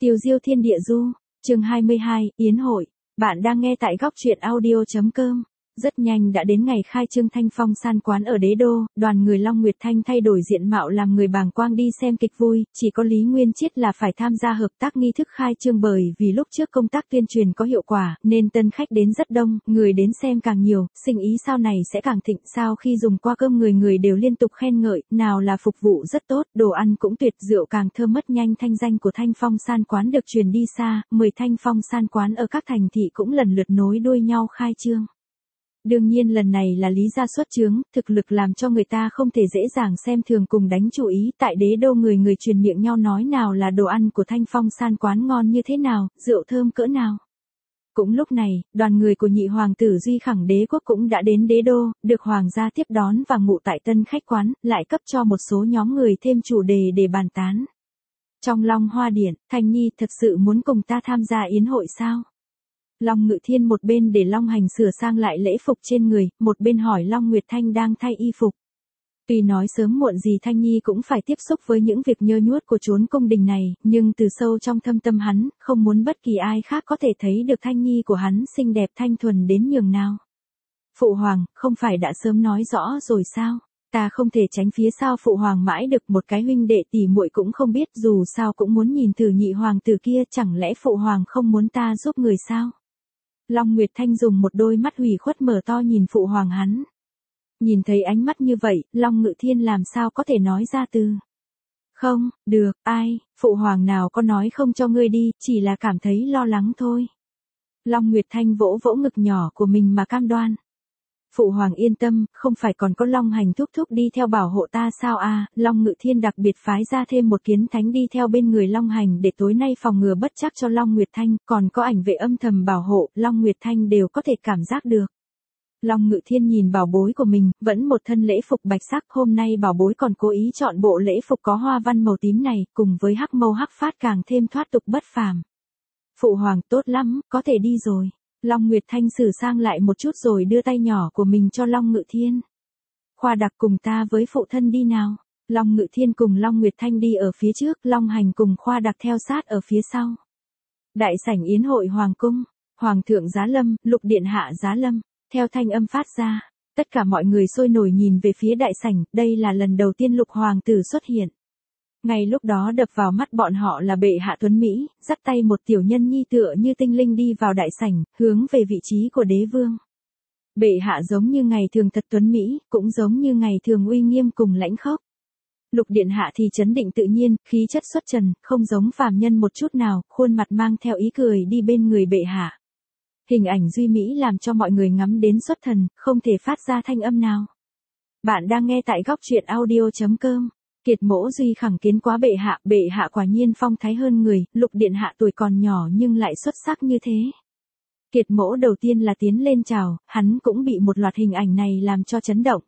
Tiêu diêu thiên địa du, chương 22, Yến hội. Bạn đang nghe tại góc truyện audio.com. Rất nhanh đã đến ngày khai trương Thanh Phong San quán ở Đế Đô, đoàn người Long Nguyệt Thanh thay đổi diện mạo làm người bàng quang đi xem kịch vui, chỉ có Lý Nguyên Chiết là phải tham gia hợp tác nghi thức khai trương bởi vì lúc trước công tác tuyên truyền có hiệu quả, nên tân khách đến rất đông, người đến xem càng nhiều, sinh ý sau này sẽ càng thịnh. Sau khi dùng qua cơm người đều liên tục khen ngợi, nào là phục vụ rất tốt, đồ ăn cũng tuyệt, rượu càng thơm mất nhanh. Thanh danh của Thanh Phong San quán được truyền đi xa, 10 Thanh Phong San quán ở các thành thị cũng lần lượt nối đuôi nhau khai trương. Đương nhiên lần này là Lý gia xuất chướng, thực lực làm cho người ta không thể dễ dàng xem thường cùng đánh chú ý. Tại Đế Đô người truyền miệng nhau nói nào là đồ ăn của Thanh Phong San quán ngon như thế nào, rượu thơm cỡ nào. Cũng lúc này, đoàn người của nhị hoàng tử Duy Khẳng Đế quốc cũng đã đến Đế Đô, được hoàng gia tiếp đón và ngụ tại tân khách quán, lại cấp cho một số nhóm người thêm chủ đề để bàn tán. Trong Long Hoa Điện, Thanh Nhi thật sự muốn cùng ta tham gia yến hội sao? Long Ngự Thiên một bên để Long Hành sửa sang lại lễ phục trên người, một bên hỏi Long Nguyệt Thanh đang thay y phục. Tuy nói sớm muộn gì Thanh Nhi cũng phải tiếp xúc với những việc nhơ nhuốc của chốn cung đình này, nhưng từ sâu trong thâm tâm hắn, không muốn bất kỳ ai khác có thể thấy được Thanh Nhi của hắn xinh đẹp thanh thuần đến nhường nào. Phụ hoàng, không phải đã sớm nói rõ rồi sao? Ta không thể tránh phía sau phụ hoàng mãi được, một cái huynh đệ tỷ muội cũng không biết, dù sao cũng muốn nhìn thử nhị hoàng tử kia, chẳng lẽ phụ hoàng không muốn ta giúp người sao? Long Nguyệt Thanh dùng một đôi mắt hủy khuất mở to nhìn phụ hoàng hắn. Nhìn thấy ánh mắt như vậy, Long Ngự Thiên làm sao có thể nói ra từ. Không, được, ai, phụ hoàng nào có nói không cho ngươi đi, chỉ là cảm thấy lo lắng thôi. Long Nguyệt Thanh vỗ vỗ ngực nhỏ của mình mà cam đoan. Phụ hoàng yên tâm, không phải còn có Long Hành thúc thúc đi theo bảo hộ ta sao à? Long Ngự Thiên đặc biệt phái ra thêm một kiến thánh đi theo bên người Long Hành để tối nay phòng ngừa bất trắc cho Long Nguyệt Thanh, còn có ảnh vệ âm thầm bảo hộ, Long Nguyệt Thanh đều có thể cảm giác được. Long Ngự Thiên nhìn bảo bối của mình, vẫn một thân lễ phục bạch sắc, hôm nay bảo bối còn cố ý chọn bộ lễ phục có hoa văn màu tím này, cùng với hắc mâu hắc phát càng thêm thoát tục bất phàm. Phụ hoàng tốt lắm, có thể đi rồi. Long Nguyệt Thanh sửa sang lại một chút rồi đưa tay nhỏ của mình cho Long Ngự Thiên. Khoa đặc cùng ta với phụ thân đi nào. Long Ngự Thiên cùng Long Nguyệt Thanh đi ở phía trước, Long Hành cùng Khoa đặc theo sát ở phía sau. Đại sảnh yến hội hoàng cung, hoàng thượng giá lâm, lục điện hạ giá lâm, theo thanh âm phát ra, tất cả mọi người sôi nổi nhìn về phía đại sảnh, đây là lần đầu tiên lục hoàng tử xuất hiện. Ngay lúc đó đập vào mắt bọn họ là bệ hạ tuấn Mỹ, dắt tay một tiểu nhân nhi tựa như tinh linh đi vào đại sảnh, hướng về vị trí của đế vương. Bệ hạ giống như ngày thường thật tuấn Mỹ, cũng giống như ngày thường uy nghiêm cùng lãnh khốc. Lục điện hạ thì trấn định tự nhiên, khí chất xuất trần, không giống phàm nhân một chút nào, khuôn mặt mang theo ý cười đi bên người bệ hạ. Hình ảnh duy mỹ làm cho mọi người ngắm đến xuất thần, không thể phát ra thanh âm nào. Bạn đang nghe tại góc truyện audio.com. Kiệt mỗ Duy Khẳng kiến quá bệ hạ quả nhiên phong thái hơn người, lục điện hạ tuổi còn nhỏ nhưng lại xuất sắc như thế. Kiệt mỗ đầu tiên là tiến lên chào, hắn cũng bị một loạt hình ảnh này làm cho chấn động.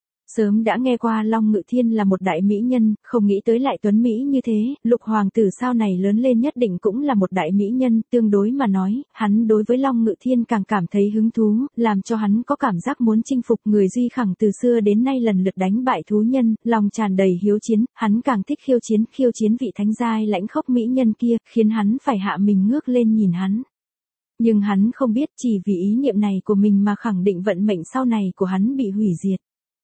Sớm đã nghe qua Long Ngự Thiên là một đại mỹ nhân, không nghĩ tới lại tuấn mỹ như thế, lục hoàng tử sau này lớn lên nhất định cũng là một đại mỹ nhân, tương đối mà nói, hắn đối với Long Ngự Thiên càng cảm thấy hứng thú, làm cho hắn có cảm giác muốn chinh phục người. Duy Khẳng từ xưa đến nay lần lượt đánh bại thú nhân, lòng tràn đầy hiếu chiến, hắn càng thích khiêu chiến vị thánh giai lãnh khốc mỹ nhân kia, khiến hắn phải hạ mình ngước lên nhìn hắn. Nhưng hắn không biết chỉ vì ý niệm này của mình mà khẳng định vận mệnh sau này của hắn bị hủy diệt.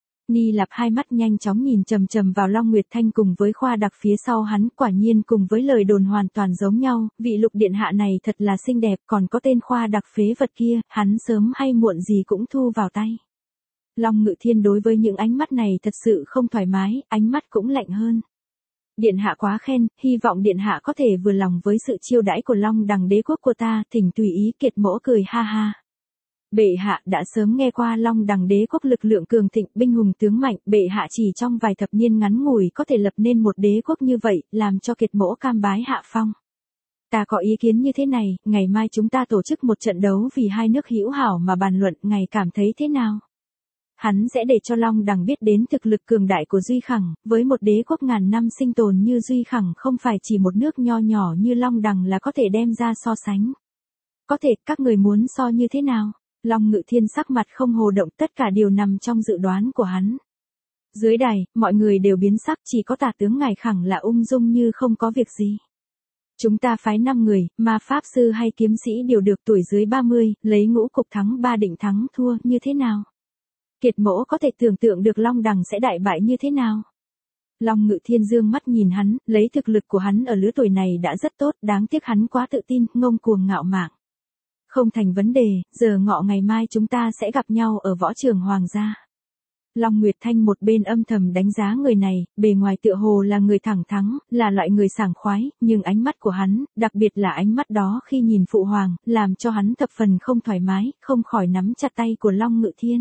Ni Lạp hai mắt nhanh chóng nhìn chằm chằm vào Long Nguyệt Thanh cùng với Khoa đặc phía sau hắn, quả nhiên cùng với lời đồn hoàn toàn giống nhau, vị lục điện hạ này thật là xinh đẹp, còn có tên Khoa đặc phế vật kia, hắn sớm hay muộn gì cũng thu vào tay. Long Ngự Thiên đối với những ánh mắt này thật sự không thoải mái, ánh mắt cũng lạnh hơn. Điện hạ quá khen, hy vọng điện hạ có thể vừa lòng với sự chiêu đãi của Long Đằng đế quốc của ta, thỉnh tùy ý. Kiệt mỗ cười ha ha. Bệ hạ đã sớm nghe qua Long Đằng đế quốc lực lượng cường thịnh, binh hùng tướng mạnh, bệ hạ chỉ trong vài thập niên ngắn ngủi có thể lập nên một đế quốc như vậy, làm cho Kiệt mỗ cam bái hạ phong. Ta có ý kiến như thế này, ngày mai chúng ta tổ chức một trận đấu vì hai nước hữu hảo mà bàn luận, ngài cảm thấy thế nào? Hắn sẽ để cho Long Đằng biết đến thực lực cường đại của Duy Khẳng, với một đế quốc ngàn năm sinh tồn như Duy Khẳng không phải chỉ một nước nho nhỏ như Long Đằng là có thể đem ra so sánh. Có thể, các người muốn so như thế nào? Long Ngự Thiên sắc mặt không hồ động, tất cả đều nằm trong dự đoán của hắn. Dưới đài, mọi người đều biến sắc, chỉ có tả tướng Ngải Khẳng là ung dung như không có việc gì. Chúng ta phái 5 người, ma pháp sư hay kiếm sĩ đều được tuổi dưới 30, lấy ngũ cục thắng 3 định thắng thua như thế nào? Kiệt Mỗ có thể tưởng tượng được Long Đằng sẽ đại bại như thế nào? Long Ngự Thiên dương mắt nhìn hắn, lấy thực lực của hắn ở lứa tuổi này đã rất tốt, đáng tiếc hắn quá tự tin, ngông cuồng ngạo mạn. Không thành vấn đề, giờ ngọ ngày mai chúng ta sẽ gặp nhau ở võ trường hoàng gia. Long Nguyệt Thanh một bên âm thầm đánh giá người này, bề ngoài tựa hồ là người thẳng thắn, là loại người sảng khoái, nhưng ánh mắt của hắn, đặc biệt là ánh mắt đó khi nhìn phụ hoàng, làm cho hắn thập phần không thoải mái, không khỏi nắm chặt tay của Long Ngự Thiên.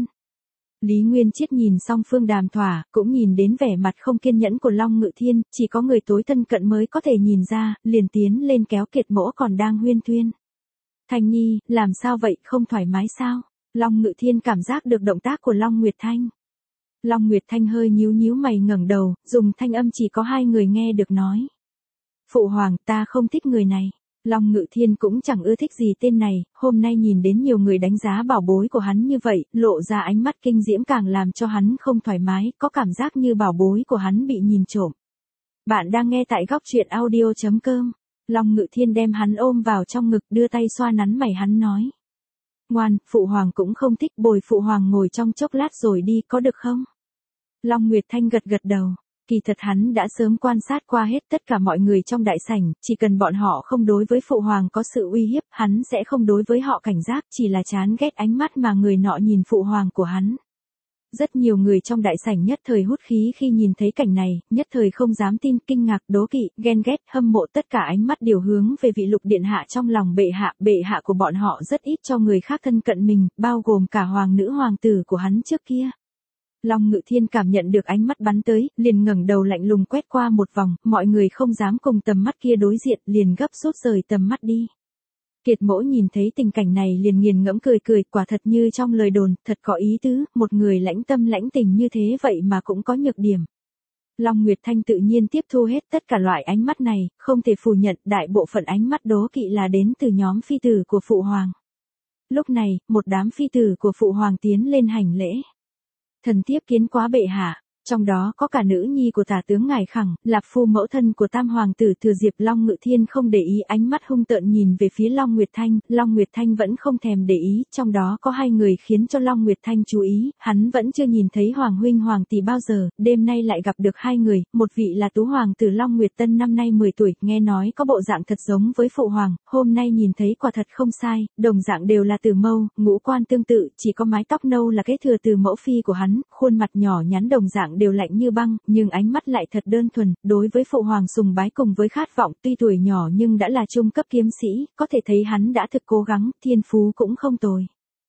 Lý Nguyên Chiết nhìn xong Phương Đàm thỏa, cũng nhìn đến vẻ mặt không kiên nhẫn của Long Ngự Thiên, chỉ có người tối thân cận mới có thể nhìn ra, liền tiến lên kéo Kiệt Mỗ còn đang huyên thuyên. Thanh Nhi, làm sao vậy, không thoải mái sao? Long Ngự Thiên cảm giác được động tác của Long Nguyệt Thanh. Long Nguyệt Thanh hơi nhíu nhíu mày ngẩng đầu, dùng thanh âm chỉ có 2 người nghe được nói. Phụ hoàng, ta không thích người này. Long Ngự Thiên cũng chẳng ưa thích gì tên này, hôm nay nhìn đến nhiều người đánh giá bảo bối của hắn như vậy, lộ ra ánh mắt kinh diễm càng làm cho hắn không thoải mái, có cảm giác như bảo bối của hắn bị nhìn trộm. Bạn đang nghe tại góc truyện audio.com. Long Ngự Thiên đem hắn ôm vào trong ngực, đưa tay xoa nắn mày hắn nói. Ngoan, phụ hoàng cũng không thích, bồi phụ hoàng ngồi trong chốc lát rồi đi, có được không? Long Nguyệt Thanh gật gật đầu. Kỳ thật hắn đã sớm quan sát qua hết tất cả mọi người trong đại sảnh, chỉ cần bọn họ không đối với phụ hoàng có sự uy hiếp, hắn sẽ không đối với họ cảnh giác, chỉ là chán ghét ánh mắt mà người nọ nhìn phụ hoàng của hắn. Rất nhiều người trong đại sảnh nhất thời hút khí khi nhìn thấy cảnh này, nhất thời không dám tin, kinh ngạc, đố kỵ, ghen ghét, hâm mộ, tất cả ánh mắt đều hướng về vị Lục điện hạ trong lòng bệ hạ của bọn họ rất ít cho người khác thân cận mình, bao gồm cả hoàng nữ hoàng tử của hắn trước kia. Long Ngự Thiên cảm nhận được ánh mắt bắn tới, liền ngẩng đầu lạnh lùng quét qua một vòng, mọi người không dám cùng tầm mắt kia đối diện, liền gấp rút rời tầm mắt đi. Kiệt Mỗ nhìn thấy tình cảnh này liền nghiền ngẫm cười cười, quả thật như trong lời đồn, thật có ý tứ, một người lãnh tâm lãnh tình như thế vậy mà cũng có nhược điểm. Long Nguyệt Thanh tự nhiên tiếp thu hết tất cả loại ánh mắt này, không thể phủ nhận đại bộ phận ánh mắt đố kỵ là đến từ nhóm phi tử của phụ hoàng. Lúc này, một đám phi tử của phụ hoàng tiến lên hành lễ. Thần thiếp kiến quá bệ hạ, trong đó có cả nữ nhi của tả tướng Ngải Khẳng, Lạp Phu mẫu thân của tam hoàng tử Thừa Diệp. Long Ngự Thiên không để ý, ánh mắt hung tợn nhìn về phía Long Nguyệt Thanh vẫn không thèm để ý, trong đó có 2 người khiến cho Long Nguyệt Thanh chú ý, hắn vẫn chưa nhìn thấy hoàng huynh hoàng tỷ bao giờ, đêm nay lại gặp được 2 người, một vị là tú hoàng tử Long Nguyệt Tân năm nay 10 tuổi, nghe nói có bộ dạng thật giống với phụ hoàng, hôm nay nhìn thấy quả thật không sai, đồng dạng đều là từ mâu, ngũ quan tương tự, chỉ có mái tóc nâu là kế thừa từ mẫu phi của hắn, khuôn mặt nhỏ nhắn đồng dạng đều lạnh như băng, nhưng ánh mắt lại thật đơn thuần, đối với phụ hoàng sùng bái cùng với khát vọng, tuy tuổi nhỏ nhưng đã là trung cấp kiếm sĩ, có thể thấy hắn đã thực cố gắng, thiên phú cũng không tồi.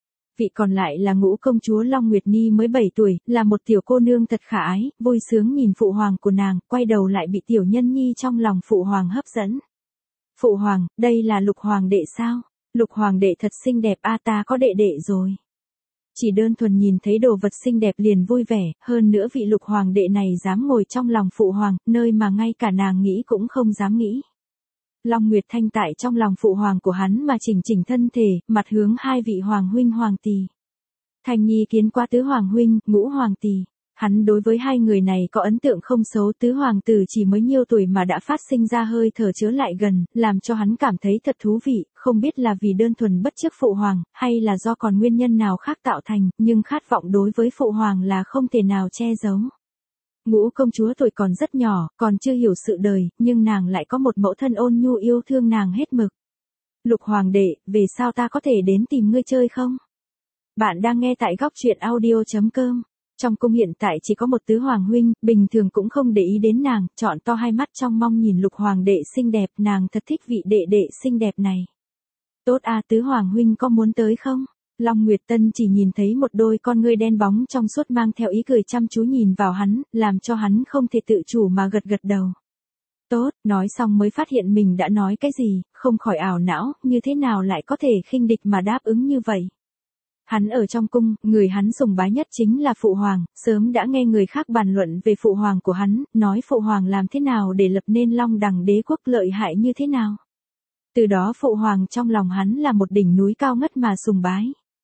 Vị còn lại là ngũ công chúa Long Nguyệt Ni mới 7 tuổi, là một tiểu cô nương thật khả ái, vui sướng nhìn phụ hoàng của nàng, quay đầu lại bị tiểu nhân nhi trong lòng phụ hoàng hấp dẫn. Phụ hoàng, đây là Lục hoàng đệ sao? Lục hoàng đệ thật xinh đẹp a, ta có đệ đệ rồi. Chỉ đơn thuần nhìn thấy đồ vật xinh đẹp liền vui vẻ, hơn nữa vị Lục hoàng đệ này dám ngồi trong lòng phụ hoàng, nơi mà ngay cả nàng nghĩ cũng không dám nghĩ. Long Nguyệt Thanh tại trong lòng phụ hoàng của hắn mà chỉnh chỉnh thân thể, mặt hướng 2 vị hoàng huynh hoàng tỷ. Thanh Nhi kiến qua tứ hoàng huynh, ngũ hoàng tỷ. Hắn đối với 2 người này có ấn tượng không xấu, tứ hoàng tử chỉ mới nhiêu tuổi mà đã phát sinh ra hơi thở chứa lại gần, làm cho hắn cảm thấy thật thú vị, không biết là vì đơn thuần bất chấp phụ hoàng, hay là do còn nguyên nhân nào khác tạo thành, nhưng khát vọng đối với phụ hoàng là không thể nào che giấu. Ngũ công chúa tuổi còn rất nhỏ, còn chưa hiểu sự đời, nhưng nàng lại có một mẫu thân ôn nhu yêu thương nàng hết mực. Lục hoàng đệ, về sao ta có thể đến tìm ngươi chơi không? Bạn đang nghe tại góc truyện audio.com. Trong cung hiện tại chỉ có một tứ hoàng huynh, bình thường cũng không để ý đến nàng, trọn to 2 mắt trong mong nhìn Lục hoàng đệ xinh đẹp, nàng thật thích vị đệ đệ xinh đẹp này. Tốt a, tứ hoàng huynh có muốn tới không? Long Nguyệt Tân chỉ nhìn thấy một đôi con ngươi đen bóng trong suốt mang theo ý cười chăm chú nhìn vào hắn, làm cho hắn không thể tự chủ mà gật gật đầu. Tốt, nói xong mới phát hiện mình đã nói cái gì, không khỏi ảo não, như thế nào lại có thể khinh địch mà đáp ứng như vậy. Hắn ở trong cung, người hắn sùng bái nhất chính là phụ hoàng, sớm đã nghe người khác bàn luận về phụ hoàng của hắn, nói phụ hoàng làm thế nào để lập nên Long Đằng đế quốc lợi hại như thế nào. Từ đó phụ hoàng trong lòng hắn là một đỉnh núi cao ngất mà sùng bái.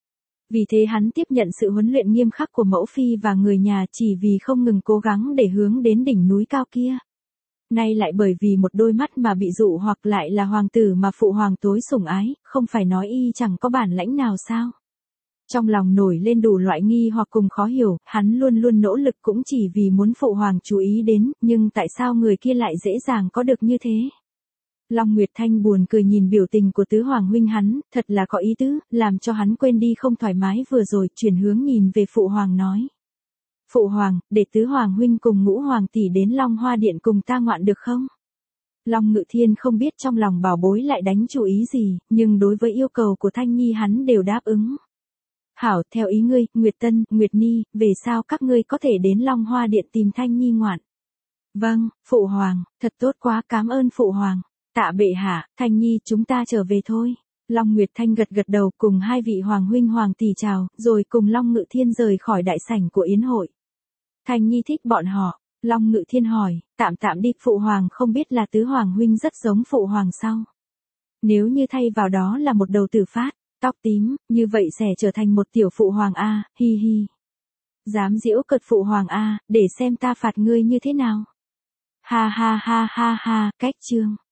Vì thế hắn tiếp nhận sự huấn luyện nghiêm khắc của mẫu phi và người nhà chỉ vì không ngừng cố gắng để hướng đến đỉnh núi cao kia. Nay lại bởi vì một đôi mắt mà bị dụ hoặc lại là hoàng tử mà phụ hoàng tối sủng ái, không phải nói y chẳng có bản lãnh nào sao? Trong lòng nổi lên đủ loại nghi hoặc cùng khó hiểu, hắn luôn luôn nỗ lực cũng chỉ vì muốn phụ hoàng chú ý đến, nhưng tại sao người kia lại dễ dàng có được như thế? Long Nguyệt Thanh buồn cười nhìn biểu tình của tứ hoàng huynh hắn, thật là có ý tứ, làm cho hắn quên đi không thoải mái vừa rồi, chuyển hướng nhìn về phụ hoàng nói. Phụ hoàng, để tứ hoàng huynh cùng ngũ hoàng tỷ đến Long Hoa Điện cùng ta ngoạn được không? Long Ngự Thiên không biết trong lòng bảo bối lại đánh chủ ý gì, nhưng đối với yêu cầu của Thanh Nhi hắn đều đáp ứng. Hảo, theo ý ngươi, Nguyệt Tân, Nguyệt Ni, về sao các ngươi có thể đến Long Hoa Điện tìm Thanh Nhi ngoạn? Vâng, phụ hoàng, thật tốt quá, cảm ơn phụ hoàng. Tạ bệ hạ, Thanh Nhi chúng ta trở về thôi. Long Nguyệt Thanh gật gật đầu cùng hai vị hoàng huynh hoàng tỷ chào, rồi cùng Long Ngự Thiên rời khỏi đại sảnh của yến hội. Thanh Nhi thích bọn họ. Long Ngự Thiên hỏi, tạm tạm đi, phụ hoàng không biết là tứ hoàng huynh rất giống phụ hoàng sao? Nếu như thay vào đó là một đầu tử phát, tóc tím, như vậy sẽ trở thành một tiểu phụ hoàng a, hi hi. Dám giễu cợt phụ hoàng a, để xem ta phạt ngươi như thế nào. Ha ha ha ha ha, cách chương.